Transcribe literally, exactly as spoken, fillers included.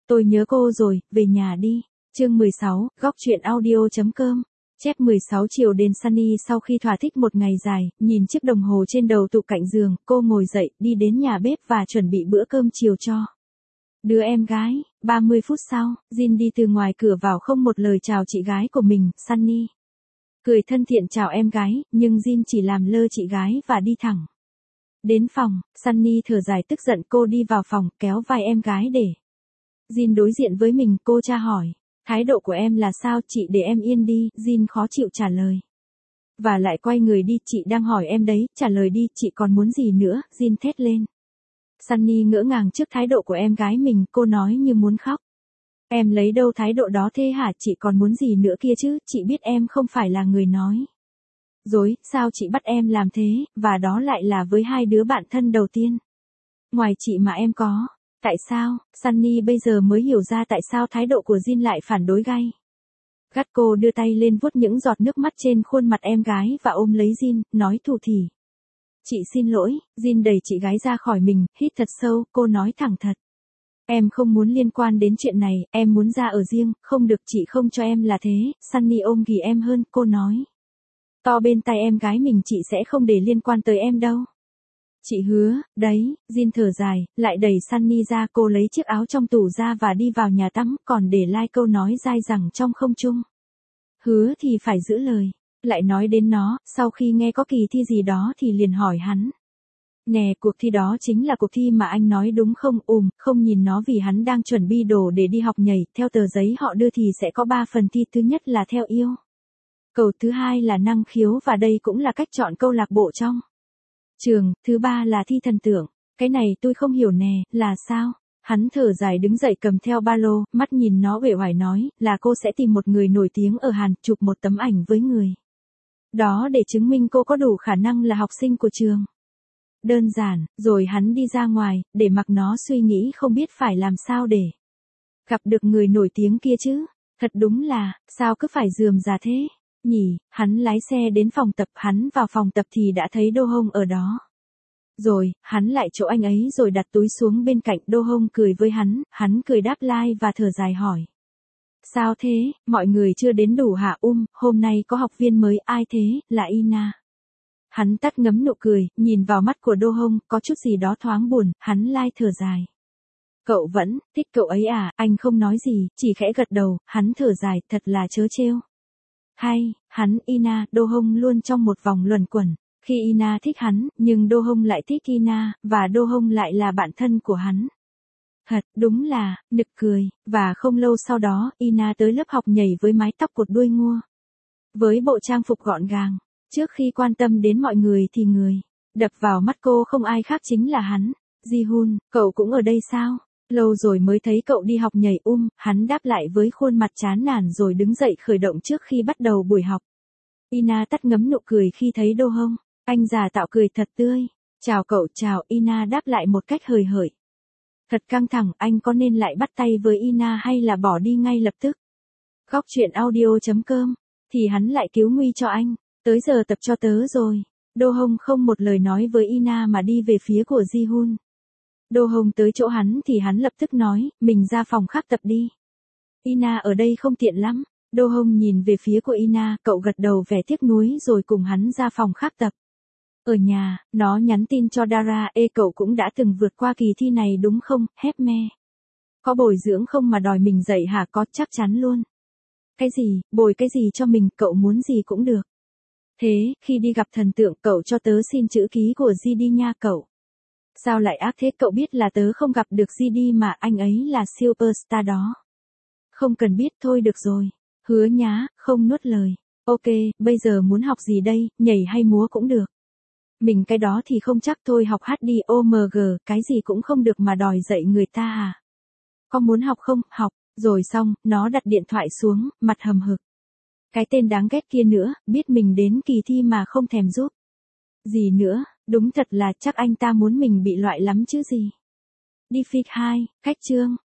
Tôi nhớ cô rồi, về nhà đi. Chương mười sáu, góc truyện audio.com. Chép mười sáu chiều đến Sunny sau khi thỏa thích một ngày dài, nhìn chiếc đồng hồ trên đầu tủ cạnh giường, cô ngồi dậy, đi đến nhà bếp và chuẩn bị bữa cơm chiều cho đứa em gái. ba mươi phút sau, Jin đi từ ngoài cửa vào không một lời chào chị gái của mình, Sunny. Cười thân thiện chào em gái, nhưng Jin chỉ làm lơ chị gái và đi thẳng đến phòng. Sunny thở dài tức giận, cô đi vào phòng, kéo vai em gái để Jin đối diện với mình, cô tra hỏi. Thái độ của em là sao, chị để em yên đi, Jin khó chịu trả lời. Và lại quay người đi, chị đang hỏi em đấy, trả lời đi, chị còn muốn gì nữa, Jin thét lên. Sunny ngỡ ngàng trước thái độ của em gái mình, cô nói như muốn khóc. Em lấy đâu thái độ đó thế hả, chị còn muốn gì nữa kia chứ, chị biết em không phải là người nói dối, sao chị bắt em làm thế, và đó lại là với hai đứa bạn thân đầu tiên ngoài chị mà em có. Tại sao? Sunny bây giờ mới hiểu ra tại sao thái độ của Jin lại phản đối gay gắt. Cô đưa tay lên vuốt những giọt nước mắt trên khuôn mặt em gái và ôm lấy Jin, nói thủ thỉ. Chị xin lỗi. Jin đẩy chị gái ra khỏi mình, hít thật sâu, cô nói thẳng thật. Em không muốn liên quan đến chuyện này, em muốn ra ở riêng, không được, chị không cho em là thế. Sunny ôm ghì em hơn, cô nói to bên tai em gái mình, chị sẽ không để liên quan tới em đâu. Chị hứa, đấy. Jin thở dài, lại đẩy Sunny ra, cô lấy chiếc áo trong tủ ra và đi vào nhà tắm, còn để lại câu nói dai dẳng trong không trung. Hứa thì phải giữ lời. Lại nói đến nó, sau khi nghe có kỳ thi gì đó thì liền hỏi hắn. Nè, cuộc thi đó chính là cuộc thi mà anh nói đúng không? Ùm, không nhìn nó vì hắn đang chuẩn bị đồ để đi học nhảy, theo tờ giấy họ đưa thì sẽ có ba phần thi, thứ nhất là theo yêu cầu, thứ hai là năng khiếu và đây cũng là cách chọn câu lạc bộ trong trường, thứ ba là thi thần tượng. Cái này tôi không hiểu nè, là sao? Hắn thở dài đứng dậy cầm theo ba lô, mắt nhìn nó uể oải nói, là cô sẽ tìm một người nổi tiếng ở Hàn, chụp một tấm ảnh với người đó để chứng minh cô có đủ khả năng là học sinh của trường. Đơn giản, rồi hắn đi ra ngoài, để mặc nó suy nghĩ không biết phải làm sao để gặp được người nổi tiếng kia chứ. Thật đúng là, sao cứ phải rườm rà thế nhỉ? Hắn lái xe đến phòng tập, hắn vào phòng tập thì đã thấy Do Hong ở đó. Rồi, hắn lại chỗ anh ấy rồi đặt túi xuống bên cạnh. Do Hong cười với hắn, hắn cười đáp lai và thở dài hỏi. Sao thế, mọi người chưa đến đủ hả? Um, hôm nay có học viên mới, ai thế, là Ina. Hắn tắt ngấm nụ cười, nhìn vào mắt của Do Hong, có chút gì đó thoáng buồn, hắn lai thở dài. Cậu vẫn thích cậu ấy à? Anh không nói gì, chỉ khẽ gật đầu, hắn thở dài, thật là trớ trêu. Hay, hắn, Ina, Do Hong luôn trong một vòng luẩn quẩn. Khi Ina thích hắn, nhưng Do Hong lại thích Ina, và Do Hong lại là bạn thân của hắn. Thật, đúng là, nực cười, và không lâu sau đó, Ina tới lớp học nhảy với mái tóc cột đuôi ngua. Với bộ trang phục gọn gàng, trước khi quan tâm đến mọi người thì người đập vào mắt cô không ai khác chính là hắn. Ji-hun, cậu cũng ở đây sao? Lâu rồi mới thấy cậu đi học nhảy. Um, hắn đáp lại với khuôn mặt chán nản rồi đứng dậy khởi động trước khi bắt đầu buổi học. Ina tắt ngấm nụ cười khi thấy Do Hong. Anh già tạo cười thật tươi. Chào cậu, chào. Ina đáp lại một cách hời hợt. Thật căng thẳng, anh có nên lại bắt tay với Ina hay là bỏ đi ngay lập tức? Góc truyện audio.com. Thì hắn lại cứu nguy cho anh. Tới giờ tập cho tớ rồi. Do Hong không một lời nói với Ina mà đi về phía của Ji-hun. Do Hong tới chỗ hắn thì hắn lập tức nói, mình ra phòng khác tập đi. Ina ở đây không tiện lắm. Do Hong nhìn về phía của Ina, cậu gật đầu vẻ tiếc nuối rồi cùng hắn ra phòng khác tập. Ở nhà, nó nhắn tin cho Dara, ê cậu cũng đã từng vượt qua kỳ thi này đúng không, hép me. Có bồi dưỡng không mà đòi mình dạy hả? Có, chắc chắn luôn. Cái gì, bồi cái gì cho mình, cậu muốn gì cũng được. Thế, khi đi gặp thần tượng, cậu cho tớ xin chữ ký của G D nha cậu. Sao lại ác thế, cậu biết là tớ không gặp được G D mà, anh ấy là superstar đó. Không cần biết, thôi được rồi. Hứa nhá, không nuốt lời. Ok, bây giờ muốn học gì đây, nhảy hay múa cũng được. Mình cái đó thì không chắc, thôi học hát đi. ô em giê, cái gì cũng không được mà đòi dạy người ta à? Có muốn học không? Học. Rồi xong, nó đặt điện thoại xuống, mặt hầm hực. Cái tên đáng ghét kia nữa, biết mình đến kỳ thi mà không thèm giúp gì nữa, đúng thật là chắc anh ta muốn mình bị loại lắm chứ gì. Đi phích hai, cách chương.